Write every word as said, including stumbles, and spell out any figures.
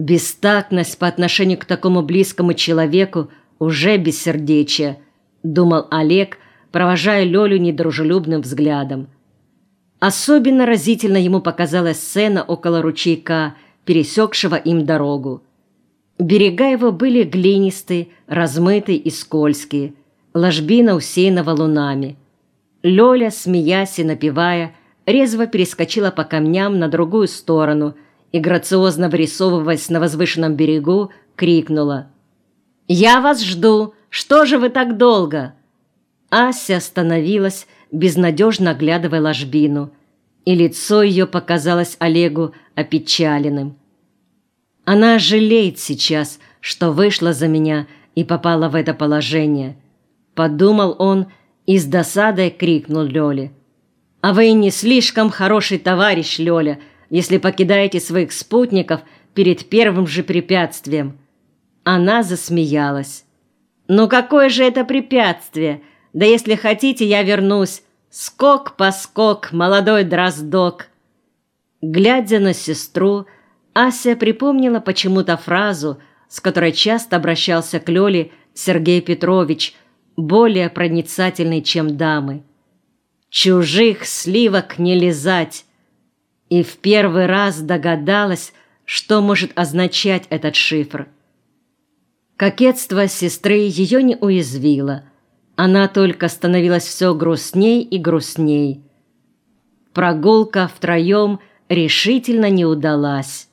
Бестактность по отношению к такому близкому человеку уже бессердечие, думал Олег, провожая Лёлю недружелюбным взглядом. Особенно разительно ему показалась сцена около ручейка, пересекшего им дорогу. Берега его были глинистые, размытые и скользкие, ложбина усеяна валунами. Лёля, смеясь и напевая, резво перескочила по камням на другую сторону и, грациозно вырисовываясь на возвышенном берегу, крикнула: «Я вас жду! Что же вы так долго?» Ася остановилась, безнадежно оглядывая ложбину, и лицо ее показалось Олегу опечаленным. «Она жалеет сейчас, что вышла за меня и попала в это положение», — подумал он и с досадой крикнул Лёле: «А вы не слишком хороший товарищ, Лёля, если покидаете своих спутников перед первым же препятствием». Она засмеялась. «Ну какое же это препятствие? Да если хотите, я вернусь. Скок-поскок, молодой дроздок». Глядя на сестру, Ася припомнила почему-то фразу, с которой часто обращался к Лёле Сергей Петрович, более проницательный, чем дамы: «Чужих сливок не лизать», и в первый раз догадалась, что может означать этот шифр. Кокетство сестры ее не уязвило. Она только становилась все грустней и грустней. Прогулка втроем решительно не удалась.